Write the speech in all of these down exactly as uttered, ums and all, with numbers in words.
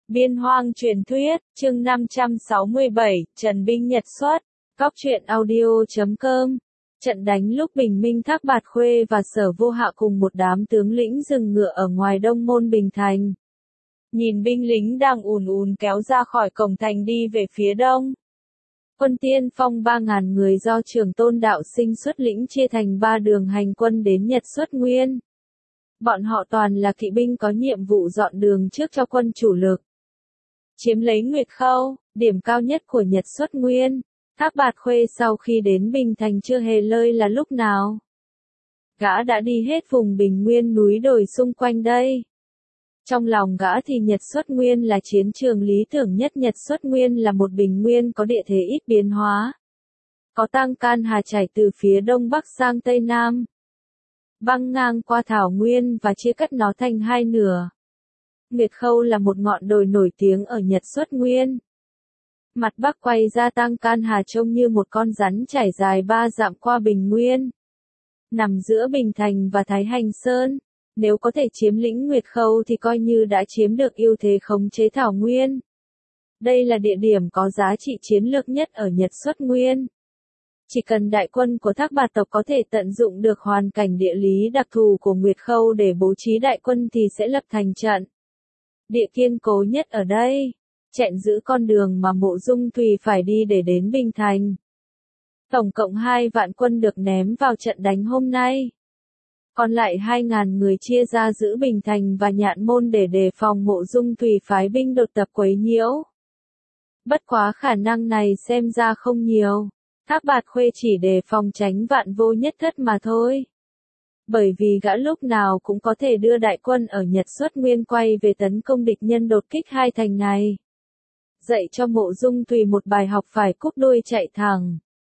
Biên hoang truyền thuyết, chương năm trăm sáu mươi bảy, Trần binh nhật xuất. Góc truyện audio chấm com. Trận đánh lúc bình minh Thác Bạt Khuê và Sở Vô Hạ cùng một đám tướng lĩnh dừng ngựa ở ngoài đông môn Bình Thành. Nhìn binh lính đang ùn ùn kéo ra khỏi cổng thành đi về phía đông. Quân tiên phong ba ngàn người do Trường Tôn Đạo Sinh xuất lĩnh chia thành ba đường hành quân đến Nhật Xuất Nguyên. Bọn họ toàn là kỵ binh có nhiệm vụ dọn đường trước cho quân chủ lực. Chiếm lấy Nguyệt Khâu, điểm cao nhất của Nhật Xuất Nguyên. Thác Bạt Khuê sau khi đến Bình Thành chưa hề lơi là lúc nào. Gã đã đi hết vùng bình nguyên núi đồi xung quanh đây. Trong lòng gã thì Nhật Xuất Nguyên là chiến trường lý tưởng nhất. Nhật Xuất Nguyên là một bình nguyên có địa thế ít biến hóa. Có Tăng Can Hà chảy từ phía đông bắc sang tây nam. Băng ngang qua thảo nguyên và chia cắt nó thành hai nửa. Nguyệt Khâu là một ngọn đồi nổi tiếng ở Nhật Xuất Nguyên. Mặt bắc quay ra Tăng Can Hà trông như một con rắn trải dài ba dặm qua bình nguyên. Nằm giữa Bình Thành và Thái Hành Sơn, nếu có thể chiếm lĩnh Nguyệt Khâu thì coi như đã chiếm được ưu thế khống chế thảo nguyên. Đây là địa điểm có giá trị chiến lược nhất ở Nhật Xuất Nguyên. Chỉ cần đại quân của Thác Bạt tộc có thể tận dụng được hoàn cảnh địa lý đặc thù của Nguyệt Khâu để bố trí đại quân thì sẽ lập thành trận. Địa kiên cố nhất ở đây, chẹn giữ con đường mà Mộ Dung Thùy phải đi để đến Bình Thành. Tổng cộng hai vạn quân được ném vào trận đánh hôm nay. Còn lại hai ngàn người chia ra giữ Bình Thành và Nhạn Môn để đề phòng Mộ Dung Thùy phái binh đột tập quấy nhiễu. Bất quá khả năng này xem ra không nhiều. Thác Bạt Khuê chỉ đề phòng tránh vạn vô nhất thất mà thôi. Bởi vì gã lúc nào cũng có thể đưa đại quân ở Nhật Xuất Nguyên quay về tấn công địch nhân đột kích hai thành này. Dạy cho Mộ Dung Thùy một bài học phải cúp đuôi chạy thẳng.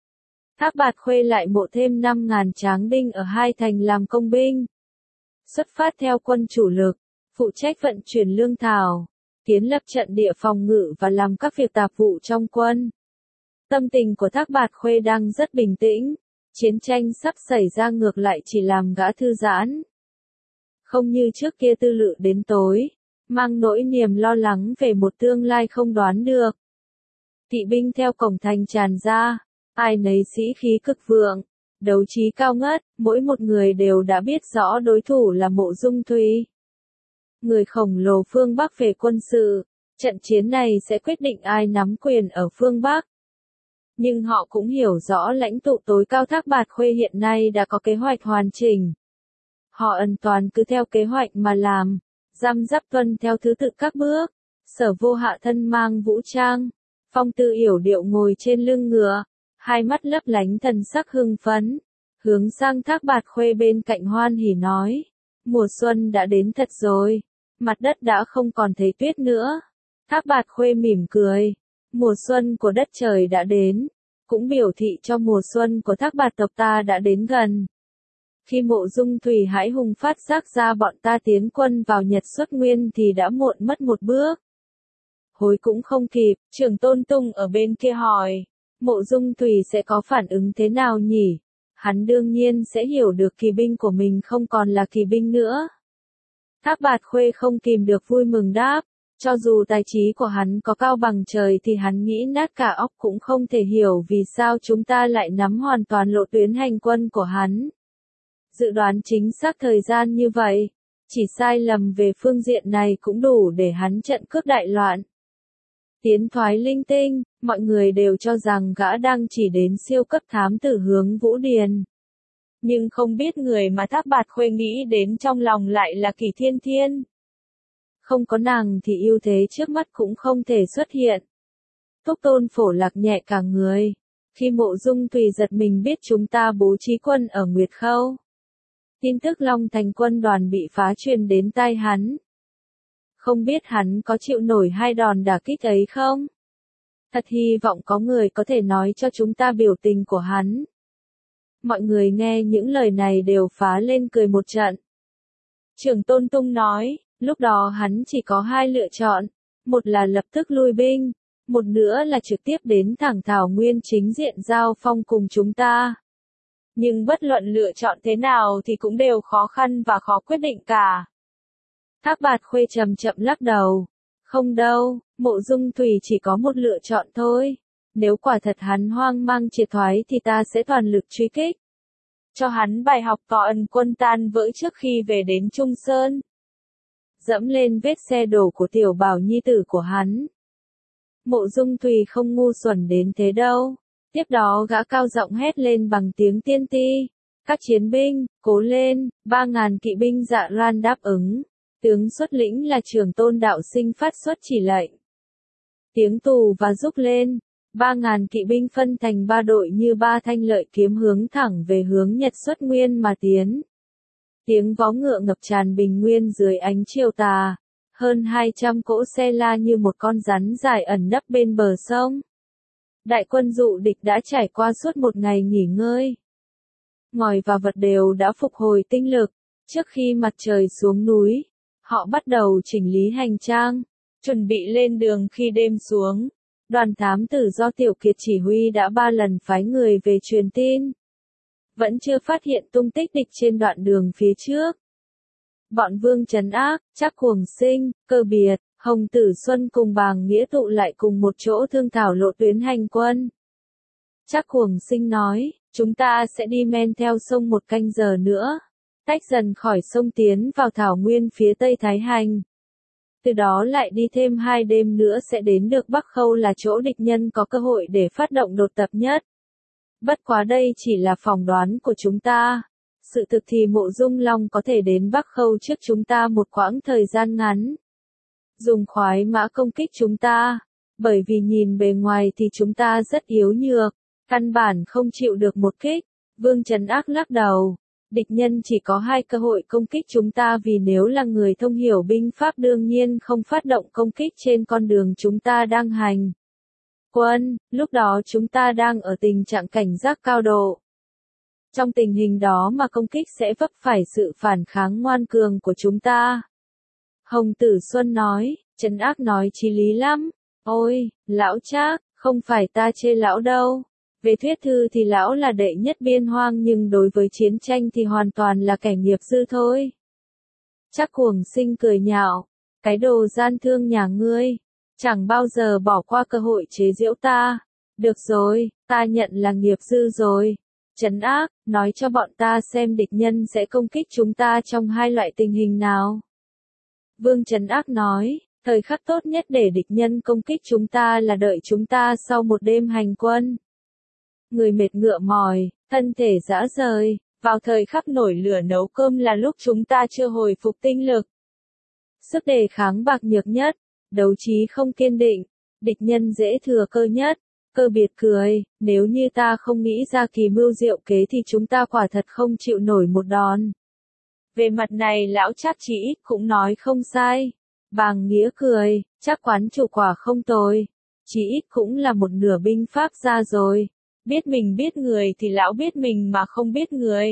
Thác Bạt Khuê lại mộ thêm năm ngàn tráng binh ở hai thành làm công binh. Xuất phát theo quân chủ lực, phụ trách vận chuyển lương thảo, kiến lập trận địa phòng ngự và làm các việc tạp vụ trong quân. Tâm tình của Thác Bạt Khuê đang rất bình tĩnh. Chiến tranh sắp xảy ra ngược lại chỉ làm gã thư giãn. Không như trước kia tư lự đến tối, mang nỗi niềm lo lắng về một tương lai không đoán được. Kỵ binh theo cổng thành tràn ra, ai nấy sĩ khí cực vượng, đấu trí cao ngất, mỗi một người đều đã biết rõ đối thủ là Mộ Dung Thùy. Người khổng lồ phương Bắc về quân sự, trận chiến này sẽ quyết định ai nắm quyền ở phương Bắc. Nhưng họ cũng hiểu rõ lãnh tụ tối cao Thác Bạt Khuê hiện nay đã có kế hoạch hoàn chỉnh. Họ ẩn toàn cứ theo kế hoạch mà làm, răm rắp tuân theo thứ tự các bước. Sở Vô Hạ thân mang vũ trang, Phong Tư yểu điệu ngồi trên lưng ngựa, hai mắt lấp lánh thần sắc hưng phấn, hướng sang Thác Bạt Khuê bên cạnh hoan hỉ nói, mùa xuân đã đến thật rồi, mặt đất đã không còn thấy tuyết nữa. Thác Bạt Khuê mỉm cười. Mùa xuân của đất trời đã đến, cũng biểu thị cho mùa xuân của Thác Bạt tộc ta đã đến gần. Khi Mộ Dung Thùy hãi hùng phát giác ra bọn ta tiến quân vào Nhật Xuất Nguyên thì đã muộn mất một bước. Hối cũng không kịp, Trường Tôn Tung ở bên kia hỏi, Mộ Dung Thùy sẽ có phản ứng thế nào nhỉ? Hắn đương nhiên sẽ hiểu được kỳ binh của mình không còn là kỳ binh nữa. Thác Bạt Khuê không kìm được vui mừng đáp. Cho dù tài trí của hắn có cao bằng trời thì hắn nghĩ nát cả óc cũng không thể hiểu vì sao chúng ta lại nắm hoàn toàn lộ tuyến hành quân của hắn. Dự đoán chính xác thời gian như vậy, chỉ sai lầm về phương diện này cũng đủ để hắn trận cướp đại loạn. Tiến thoái linh tinh, mọi người đều cho rằng gã đang chỉ đến siêu cấp thám tử hướng Vũ Điền. Nhưng không biết người mà Thác Bạt Khuê nghĩ đến trong lòng lại là Kỳ Thiên Thiên. Không có nàng thì ưu thế trước mắt cũng không thể xuất hiện. Túc Tôn Phổ Lạc nhẹ cả người. Khi Mộ Dung Thùy giật mình biết chúng ta bố trí quân ở Nguyệt Khâu. Tin tức Long Thành quân đoàn bị phá truyền đến tai hắn. Không biết hắn có chịu nổi hai đòn đả kích ấy không? Thật hy vọng có người có thể nói cho chúng ta biểu tình của hắn. Mọi người nghe những lời này đều phá lên cười một trận. Trường Tôn Tung nói. Lúc đó hắn chỉ có hai lựa chọn, một là lập tức lui binh, một nữa là trực tiếp đến thẳng thảo nguyên chính diện giao phong cùng chúng ta. Nhưng bất luận lựa chọn thế nào thì cũng đều khó khăn và khó quyết định cả. Thác Bạt Khuê chậm chậm lắc đầu. Không đâu, Mộ Dung Thùy chỉ có một lựa chọn thôi. Nếu quả thật hắn hoang mang triệt thoái thì ta sẽ toàn lực truy kích. Cho hắn bài học có ân quân tan vỡ trước khi về đến Trung Sơn. Dẫm lên vết xe đổ của tiểu bảo nhi tử của hắn. Mộ Dung Thùy không ngu xuẩn đến thế đâu. Tiếp đó gã cao giọng hét lên bằng tiếng tiên ti. Các chiến binh, cố lên, ba ngàn kỵ binh dạ ran đáp ứng. Tướng xuất lĩnh là Trường Tôn đạo sinh phát xuất chỉ lệnh. Tiếng tù và rúc lên. Ba ngàn kỵ binh phân thành ba đội như ba thanh lợi kiếm hướng thẳng về hướng Nhật Xuất Nguyên mà tiến. Tiếng vó ngựa ngập tràn bình nguyên dưới ánh chiều tà. Hơn hai trăm cỗ xe la như một con rắn dài ẩn nấp bên bờ sông. Đại quân dụ địch đã trải qua suốt một ngày nghỉ ngơi. Ngòi và vật đều đã phục hồi tinh lực. Trước khi mặt trời xuống núi, họ bắt đầu chỉnh lý hành trang, chuẩn bị lên đường khi đêm xuống. Đoàn thám tử do Tiểu Kiệt chỉ huy đã ba lần phái người về truyền tin. Vẫn chưa phát hiện tung tích địch trên đoạn đường phía trước. Bọn Vương Trấn Ác, Trác Cuồng Sinh, Cơ Biệt, Hồng Tử Xuân cùng Bàng Nghĩa tụ lại cùng một chỗ thương thảo lộ tuyến hành quân. Trác Cuồng Sinh nói, chúng ta sẽ đi men theo sông một canh giờ nữa, tách dần khỏi sông tiến vào thảo nguyên phía tây Thái Hành. Từ đó lại đi thêm hai đêm nữa sẽ đến được Bắc Khâu là chỗ địch nhân có cơ hội để phát động đột tập nhất. Bất quá đây chỉ là phỏng đoán của chúng ta. Sự thực thì Mộ Dung Long có thể đến Bắc Khâu trước chúng ta một quãng thời gian ngắn. Dùng khoái mã công kích chúng ta. Bởi vì nhìn bề ngoài thì chúng ta rất yếu nhược. Căn bản không chịu được một kích. Vương Trấn Ác lắc đầu. Địch nhân chỉ có hai cơ hội công kích chúng ta vì nếu là người thông hiểu binh pháp đương nhiên không phát động công kích trên con đường chúng ta đang hành quân, lúc đó chúng ta đang ở tình trạng cảnh giác cao độ. Trong tình hình đó mà công kích sẽ vấp phải sự phản kháng ngoan cường của chúng ta. Hồng Tử Xuân nói, Trấn Ác nói chí lý lắm. Ôi, lão Trác, không phải ta chê lão đâu. Về thuyết thư thì lão là đệ nhất biên hoang nhưng đối với chiến tranh thì hoàn toàn là kẻ nghiệp dư thôi. Trác Cuồng Sinh cười nhạo, cái đồ gian thương nhà ngươi, chẳng bao giờ bỏ qua cơ hội chế giễu ta. Được rồi, ta nhận là nghiệp dư rồi. Trấn Ác, nói cho bọn ta xem địch nhân sẽ công kích chúng ta trong hai loại tình hình nào. Vương Trấn Ác nói, thời khắc tốt nhất để địch nhân công kích chúng ta là đợi chúng ta sau một đêm hành quân. Người mệt ngựa mỏi, thân thể rã rời, vào thời khắc nổi lửa nấu cơm là lúc chúng ta chưa hồi phục tinh lực. Sức đề kháng bạc nhược nhất, đấu trí không kiên định, địch nhân dễ thừa cơ nhất. Cơ Biệt cười, nếu như ta không nghĩ ra kỳ mưu diệu kế thì chúng ta quả thật không chịu nổi một đòn. Về mặt này lão Trác chỉ ít cũng nói không sai. Bàng Nghĩa cười, Trác quán chủ quả không tồi. Chỉ ít cũng là một nửa binh pháp ra rồi. Biết mình biết người thì lão biết mình mà không biết người.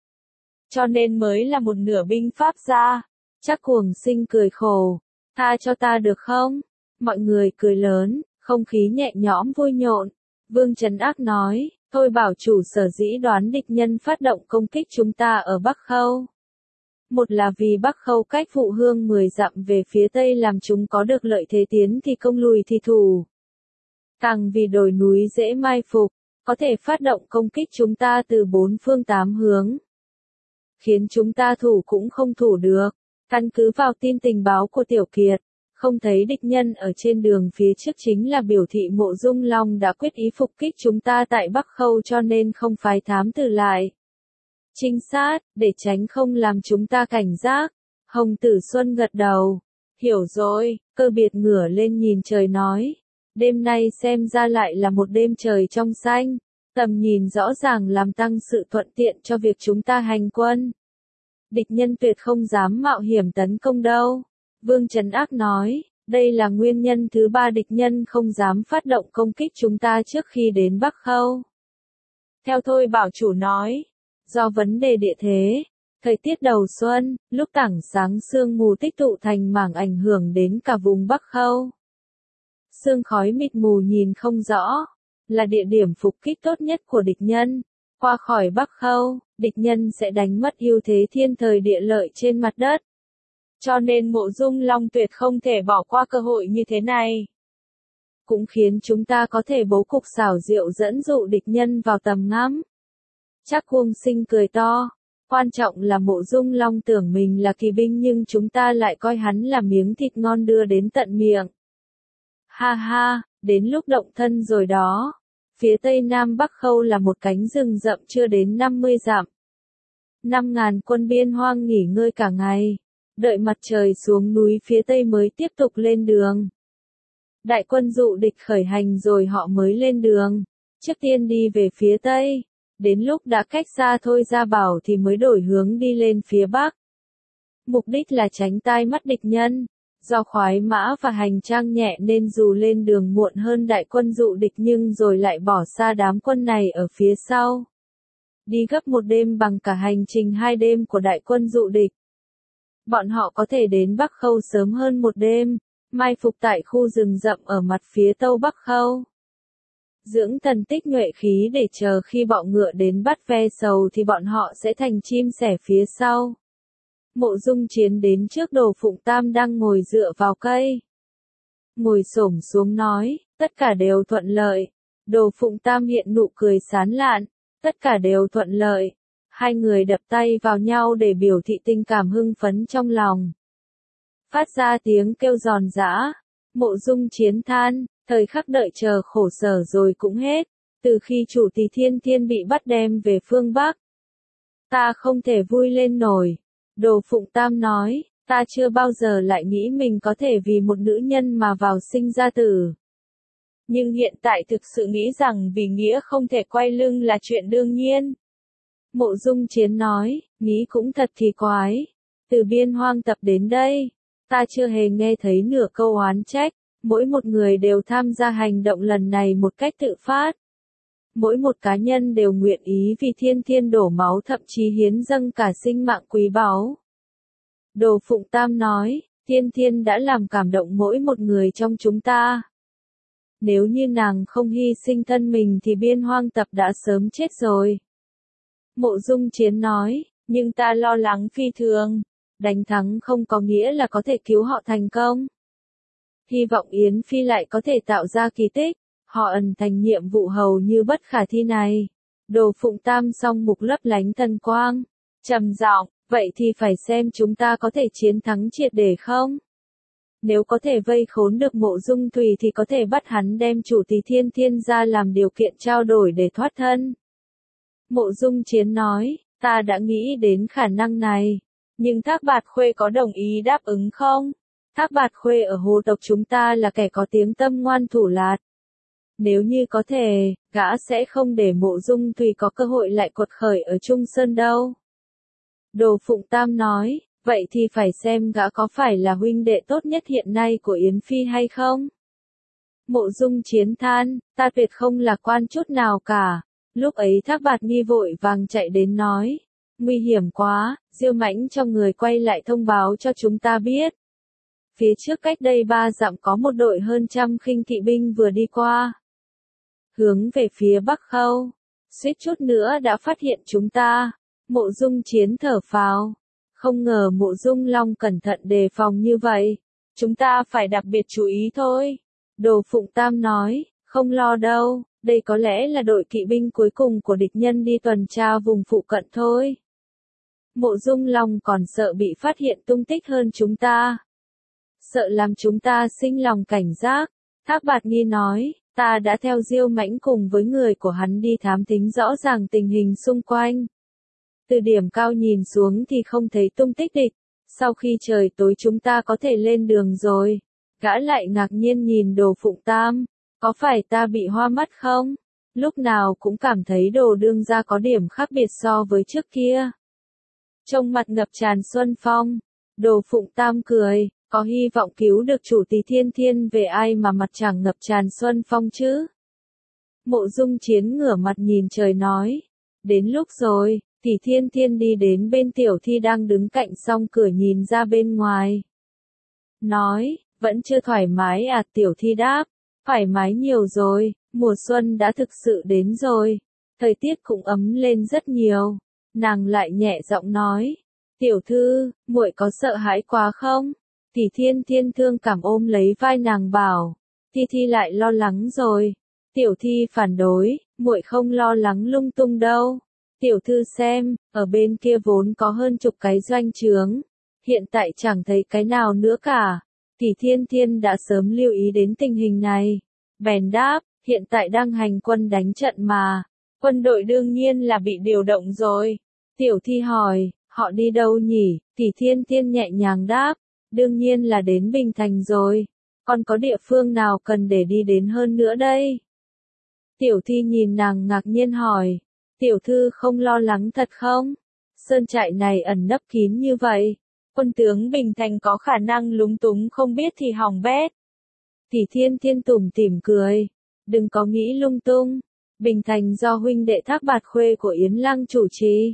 Cho nên mới là một nửa binh pháp ra. Trác Cuồng Sinh cười khổ. Tha cho ta được không? Mọi người cười lớn, không khí nhẹ nhõm vui nhộn. Vương Trấn Ác nói, thôi bảo chủ sở dĩ đoán địch nhân phát động công kích chúng ta ở Bắc Khâu. Một là vì Bắc Khâu cách Phụ Hương mười dặm về phía tây làm chúng có được lợi thế tiến thì công lùi thì thủ. Càng vì đồi núi dễ mai phục, có thể phát động công kích chúng ta từ bốn phương tám hướng. Khiến chúng ta thủ cũng không thủ được. Căn cứ vào tin tình báo của Tiểu Kiệt, không thấy địch nhân ở trên đường phía trước chính là biểu thị Mộ Dung Long đã quyết ý phục kích chúng ta tại Bắc Khâu cho nên không phái thám tử lại. Trinh sát, để tránh không làm chúng ta cảnh giác. Hồng Tử Xuân gật đầu. Hiểu rồi, Cơ Biệt ngửa lên nhìn trời nói. Đêm nay xem ra lại là một đêm trời trong xanh. Tầm nhìn rõ ràng làm tăng sự thuận tiện cho việc chúng ta hành quân. Địch nhân tuyệt không dám mạo hiểm tấn công đâu. Vương Trấn Ác nói, đây là nguyên nhân thứ ba địch nhân không dám phát động công kích chúng ta trước khi đến Bắc Khâu. Theo Thôi Bảo Chủ nói, do vấn đề địa thế, thời tiết đầu xuân, lúc tảng sáng sương mù tích tụ thành mảng ảnh hưởng đến cả vùng Bắc Khâu. Sương khói mịt mù nhìn không rõ, là địa điểm phục kích tốt nhất của địch nhân. Qua khỏi Bắc Khâu, địch nhân sẽ đánh mất ưu thế thiên thời địa lợi trên mặt đất. Cho nên Mộ Dung Long tuyệt không thể bỏ qua cơ hội như thế này. Cũng khiến chúng ta có thể bố cục xảo diệu dẫn dụ địch nhân vào tầm ngắm. Trác Cuông Sinh cười to. Quan trọng là Mộ Dung Long tưởng mình là kỳ binh nhưng chúng ta lại coi hắn là miếng thịt ngon đưa đến tận miệng. Ha ha, đến lúc động thân rồi đó. Phía tây nam Bắc Khâu là một cánh rừng rậm chưa đến năm mươi dặm. Năm ngàn quân biên hoang nghỉ ngơi cả ngày, đợi mặt trời xuống núi phía tây mới tiếp tục lên đường. Đại quân dụ địch khởi hành rồi họ mới lên đường, trước tiên đi về phía tây, đến lúc đã cách xa Thôi Gia Bảo thì mới đổi hướng đi lên phía bắc. Mục đích là tránh tai mắt địch nhân. Do khoái mã và hành trang nhẹ nên dù lên đường muộn hơn đại quân dụ địch nhưng rồi lại bỏ xa đám quân này ở phía sau. Đi gấp một đêm bằng cả hành trình hai đêm của đại quân dụ địch. Bọn họ có thể đến Bắc Khâu sớm hơn một đêm, mai phục tại khu rừng rậm ở mặt phía tây Bắc Khâu. Dưỡng thần tích nhuệ khí để chờ khi bọ ngựa đến bắt ve sầu thì bọn họ sẽ thành chim sẻ phía sau. Mộ Dung Chiến đến trước Đồ Phụng Tam đang ngồi dựa vào cây. Ngồi xổm xuống nói, tất cả đều thuận lợi. Đồ Phụng Tam hiện nụ cười sán lạn, tất cả đều thuận lợi. Hai người đập tay vào nhau để biểu thị tình cảm hưng phấn trong lòng. Phát ra tiếng kêu giòn giã. Mộ Dung Chiến than, thời khắc đợi chờ khổ sở rồi cũng hết. Từ khi chủ Tỳ Thiên Thiên bị bắt đem về phương Bắc, ta không thể vui lên nổi. Đồ Phụng Tam nói, ta chưa bao giờ lại nghĩ mình có thể vì một nữ nhân mà vào sinh ra tử. Nhưng hiện tại thực sự nghĩ rằng vì nghĩa không thể quay lưng là chuyện đương nhiên. Mộ Dung Chiến nói, nghĩ cũng thật thì quái. Từ biên hoang tập đến đây, ta chưa hề nghe thấy nửa câu oán trách. Mỗi một người đều tham gia hành động lần này một cách tự phát. Mỗi một cá nhân đều nguyện ý vì Thiên Thiên đổ máu thậm chí hiến dâng cả sinh mạng quý báu. Đồ Phụng Tam nói, Thiên Thiên đã làm cảm động mỗi một người trong chúng ta. Nếu như nàng không hy sinh thân mình thì biên hoang tập đã sớm chết rồi. Mộ Dung Chiến nói, nhưng ta lo lắng phi thường. Đánh thắng không có nghĩa là có thể cứu họ thành công. Hy vọng Yến Phi lại có thể tạo ra kỳ tích. Họ ẩn thành nhiệm vụ hầu như bất khả thi này. Đồ Phụng Tam song mục lấp lánh thần quang. Trầm giọng, vậy thì phải xem chúng ta có thể chiến thắng triệt để không? Nếu có thể vây khốn được Mộ Dung Thùy thì có thể bắt hắn đem chủ Tỳ Thiên Thiên ra làm điều kiện trao đổi để thoát thân. Mộ Dung Chiến nói, ta đã nghĩ đến khả năng này. Nhưng Thác Bạt Khuê có đồng ý đáp ứng không? Thác Bạt Khuê ở hồ tộc chúng ta là kẻ có tiếng tâm ngoan thủ lạt. Nếu như có thể, gã sẽ không để Mộ Dung Thùy có cơ hội lại quật khởi ở Trung Sơn đâu. Đồ Phụng Tam nói, vậy thì phải xem gã có phải là huynh đệ tốt nhất hiện nay của Yến Phi hay không? Mộ Dung Chiến than, ta tuyệt không lạc quan chút nào cả. Lúc ấy Thác Bạt Nghi vội vàng chạy đến nói, nguy hiểm quá, Diêu Mãnh cho người quay lại thông báo cho chúng ta biết. Phía trước cách đây ba dặm có một đội hơn trăm khinh kỵ binh vừa đi qua. Hướng về phía Bắc Khâu, suýt chút nữa đã phát hiện chúng ta. Mộ Dung Chiến thở phào, không ngờ Mộ Dung Long cẩn thận đề phòng như vậy. Chúng ta phải đặc biệt chú ý thôi. Đồ Phụng Tam nói, không lo đâu, đây có lẽ là đội kỵ binh cuối cùng của địch nhân đi tuần tra vùng phụ cận thôi. Mộ Dung Long còn sợ bị phát hiện tung tích hơn chúng ta. Sợ làm chúng ta sinh lòng cảnh giác. Thác Bạt Nghi nói, ta đã theo Diêu Mãnh cùng với người của hắn đi thám thính rõ ràng tình hình xung quanh. Từ điểm cao nhìn xuống thì không thấy tung tích địch. Sau khi trời tối chúng ta có thể lên đường rồi. Gã lại ngạc nhiên nhìn Đồ Phụng Tam. Có phải ta bị hoa mắt không? Lúc nào cũng cảm thấy Đồ đương gia có điểm khác biệt so với trước kia. Trong mặt ngập tràn xuân phong. Đồ Phụng Tam cười, có hy vọng cứu được chủ Tỳ Thiên Thiên về ai mà mặt chẳng ngập tràn xuân phong chứ? Mộ Dung Chiến ngửa mặt nhìn trời nói, đến lúc rồi. Tỳ Thiên Thiên đi đến bên Tiểu Thi đang đứng cạnh song cửa nhìn ra bên ngoài. Nói, vẫn chưa thoải mái à? Tiểu Thi đáp, thoải mái nhiều rồi, mùa xuân đã thực sự đến rồi. Thời tiết cũng ấm lên rất nhiều. Nàng lại nhẹ giọng nói, Tiểu thư, muội có sợ hãi quá không? Tỷ Thiên Thiên thương cảm ôm lấy vai nàng bảo. Thi Thi lại lo lắng rồi. Tiểu Thi phản đối, muội không lo lắng lung tung đâu. Tiểu thư xem, ở bên kia vốn có hơn chục cái doanh trướng. Hiện tại chẳng thấy cái nào nữa cả. Tỷ Thiên Thiên đã sớm lưu ý đến tình hình này. Bèn đáp, hiện tại đang hành quân đánh trận mà. Quân đội đương nhiên là bị điều động rồi. Tiểu Thi hỏi, họ đi đâu nhỉ? Tỷ Thiên Thiên nhẹ nhàng đáp, đương nhiên là đến Bình Thành rồi. Còn có địa phương nào cần để đi đến hơn nữa đây? Tiểu Thi nhìn nàng ngạc nhiên hỏi, tiểu thư không lo lắng thật không? Sơn trại này ẩn nấp kín như vậy. Quân tướng Bình Thành có khả năng lúng túng không biết thì hỏng bét. Tỷ Thiên Thiên tủm tỉm cười. Đừng có nghĩ lung tung. Bình Thành do huynh đệ Thác Bạt Khuê của Yến Lăng chủ trì.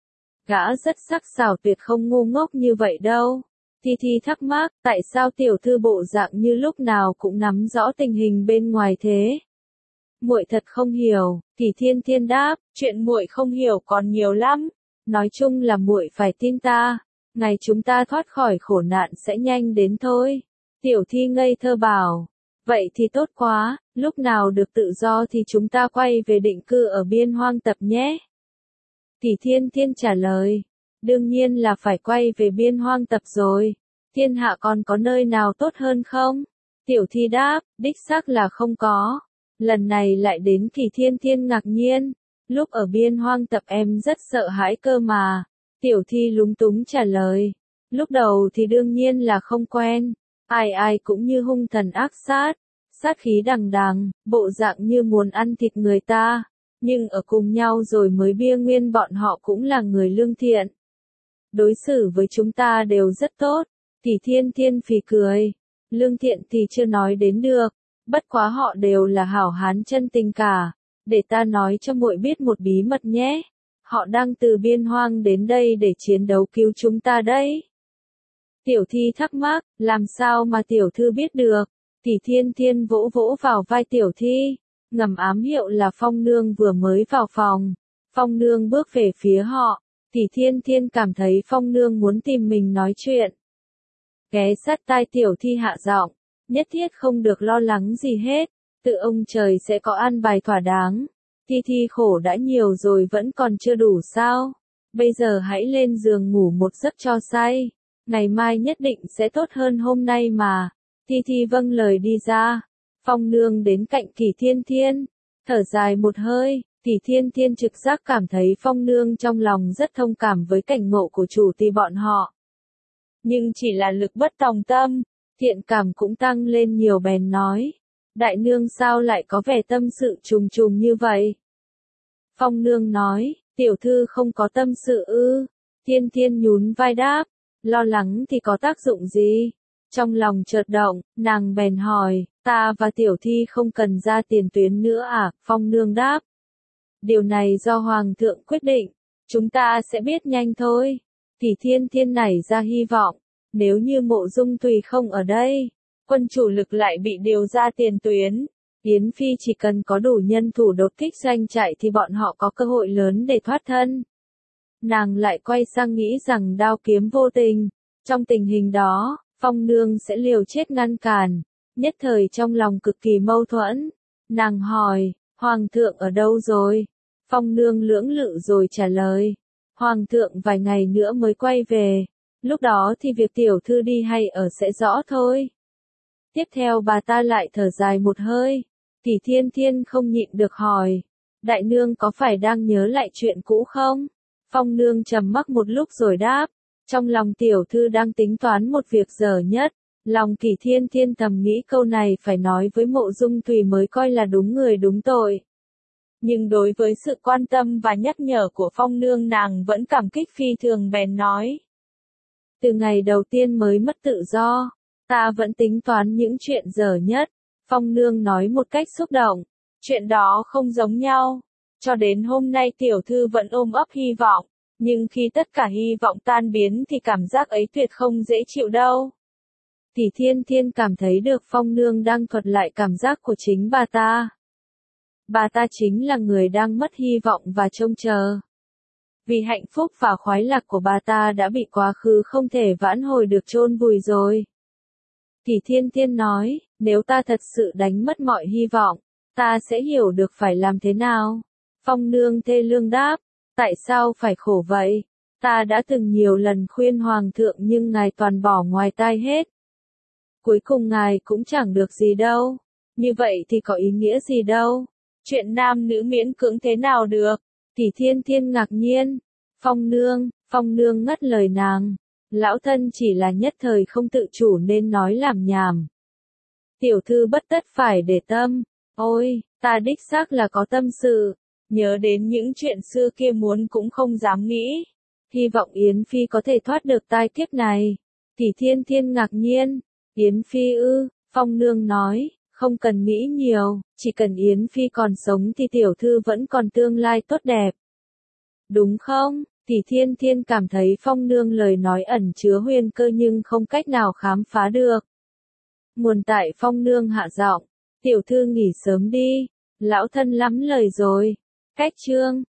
Gã rất sắc sảo tuyệt không ngu ngốc như vậy đâu. Thi Thi thắc mắc, tại sao tiểu thư bộ dạng như lúc nào cũng nắm rõ tình hình bên ngoài thế? Muội thật không hiểu. Tỷ Thiên Thiên đáp, chuyện muội không hiểu còn nhiều lắm. Nói chung là muội phải tin ta. Ngày chúng ta thoát khỏi khổ nạn sẽ nhanh đến thôi. Tiểu Thi ngây thơ bảo. Vậy thì tốt quá, lúc nào được tự do thì chúng ta quay về định cư ở Biên Hoang Tập nhé. Tỷ Thiên Thiên trả lời. Đương nhiên là phải quay về Biên Hoang Tập rồi. Thiên hạ còn có nơi nào tốt hơn không? Tiểu Thi đáp, đích xác là không có. Lần này lại đến Kỳ Thiên Thiên ngạc nhiên. Lúc ở Biên Hoang Tập em rất sợ hãi cơ mà. Tiểu Thi lúng túng trả lời. Lúc đầu thì đương nhiên là không quen. Ai ai cũng như hung thần ác sát. Sát khí đằng đằng, bộ dạng như muốn ăn thịt người ta. Nhưng ở cùng nhau rồi mới bia nguyên bọn họ cũng là người lương thiện. Đối xử với chúng ta đều rất tốt. Tỷ Thiên Thiên phì cười. Lương thiện thì chưa nói đến được. Bất quá họ đều là hảo hán chân tình cả. Để ta nói cho muội biết một bí mật nhé. Họ đang từ Biên Hoang đến đây để chiến đấu cứu chúng ta đấy. Tiểu Thi thắc mắc, làm sao mà tiểu thư biết được? Tỷ Thiên Thiên vỗ vỗ vào vai Tiểu Thi, ngầm ám hiệu là Phong Nương vừa mới vào phòng. Phong Nương bước về phía họ. Tỷ Thiên Thiên cảm thấy Phong Nương muốn tìm mình nói chuyện. Ghé sát tai Tiểu Thi hạ giọng, nhất thiết không được lo lắng gì hết, tự ông trời sẽ có an bài thỏa đáng. Thi Thi khổ đã nhiều rồi vẫn còn chưa đủ sao? Bây giờ hãy lên giường ngủ một giấc cho say. Ngày mai nhất định sẽ tốt hơn hôm nay mà. Thi Thi vâng lời đi ra. Phong Nương đến cạnh Kỳ Thiên Thiên. Thở dài một hơi, Kỳ Thiên Thiên trực giác cảm thấy Phong Nương trong lòng rất thông cảm với cảnh ngộ của chủ ty bọn họ. Nhưng chỉ là lực bất tòng tâm, thiện cảm cũng tăng lên nhiều bèn nói. Đại nương sao lại có vẻ tâm sự trùng trùng như vậy? Phong Nương nói, tiểu thư không có tâm sự ư? Thiên Thiên nhún vai đáp, lo lắng thì có tác dụng gì? Trong lòng chợt động, nàng bèn hỏi, ta và tiểu thi không cần ra tiền tuyến nữa à? Phong Nương đáp, điều này do Hoàng thượng quyết định, chúng ta sẽ biết nhanh thôi. Kỳ Thiên Thiên nảy ra hy vọng, nếu như Mộ Dung Tùy không ở đây, quân chủ lực lại bị điều ra tiền tuyến, Yến Phi chỉ cần có đủ nhân thủ đột kích doanh trại thì bọn họ có cơ hội lớn để thoát thân. Nàng lại quay sang nghĩ rằng đao kiếm vô tình, trong tình hình đó, Phong Nương sẽ liều chết ngăn cản, nhất thời trong lòng cực kỳ mâu thuẫn. Nàng hỏi, Hoàng thượng ở đâu rồi? Phong Nương lưỡng lự rồi trả lời, Hoàng thượng vài ngày nữa mới quay về, lúc đó thì việc tiểu thư đi hay ở sẽ rõ thôi. Tiếp theo bà ta lại thở dài một hơi, Kỳ Thiên Thiên không nhịn được hỏi, đại nương có phải đang nhớ lại chuyện cũ không? Phong Nương trầm mặc một lúc rồi đáp, trong lòng tiểu thư đang tính toán một việc dở nhất. Lòng Kỳ Thiên Thiên thầm nghĩ câu này phải nói với Mộ Dung Tùy mới coi là đúng người đúng tội. Nhưng đối với sự quan tâm và nhắc nhở của Phong Nương nàng vẫn cảm kích phi thường bèn nói. Từ ngày đầu tiên mới mất tự do, ta vẫn tính toán những chuyện dở nhất. Phong Nương nói một cách xúc động, chuyện đó không giống nhau. Cho đến hôm nay tiểu thư vẫn ôm ấp hy vọng, nhưng khi tất cả hy vọng tan biến thì cảm giác ấy tuyệt không dễ chịu đâu. Tỷ Thiên Thiên cảm thấy được Phong Nương đang thuật lại cảm giác của chính bà ta. Bà ta chính là người đang mất hy vọng và trông chờ. Vì hạnh phúc và khoái lạc của bà ta đã bị quá khứ không thể vãn hồi được chôn vùi rồi. Thì Thiên Thiên nói, nếu ta thật sự đánh mất mọi hy vọng, ta sẽ hiểu được phải làm thế nào. Phong Nương thê lương đáp, tại sao phải khổ vậy? Ta đã từng nhiều lần khuyên Hoàng thượng nhưng ngài toàn bỏ ngoài tai hết. Cuối cùng ngài cũng chẳng được gì đâu. Như vậy thì có ý nghĩa gì đâu. Chuyện nam nữ miễn cưỡng thế nào được? Thì Thiên Thiên ngạc nhiên. Phong Nương, Phong Nương ngắt lời nàng. Lão thân chỉ là nhất thời không tự chủ nên nói làm nhảm. Tiểu thư bất tất phải để tâm. Ôi, ta đích xác là có tâm sự. Nhớ đến những chuyện xưa kia muốn cũng không dám nghĩ. Hy vọng Yến Phi có thể thoát được tai kiếp này. Thì Thiên Thiên ngạc nhiên. Yến Phi ư, Phong Nương nói, không cần nghĩ nhiều, chỉ cần Yến Phi còn sống thì tiểu thư vẫn còn tương lai tốt đẹp. Đúng không? Thì Thiên Thiên cảm thấy Phong Nương lời nói ẩn chứa huyền cơ nhưng không cách nào khám phá được. Nguồn tại Phong Nương hạ giọng, tiểu thư nghỉ sớm đi, lão thân lắm lời rồi. Cách chương